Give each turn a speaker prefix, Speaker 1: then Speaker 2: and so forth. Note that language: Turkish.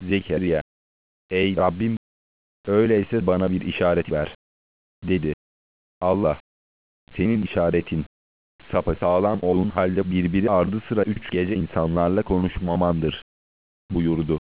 Speaker 1: Zekeriya, ey Rabbim, öyleyse bana bir işaret ver, dedi. Allah, senin işaretin, sapasağlam olun halde birbiri ardı sıra 3 gece insanlarla konuşmamandır, buyurdu.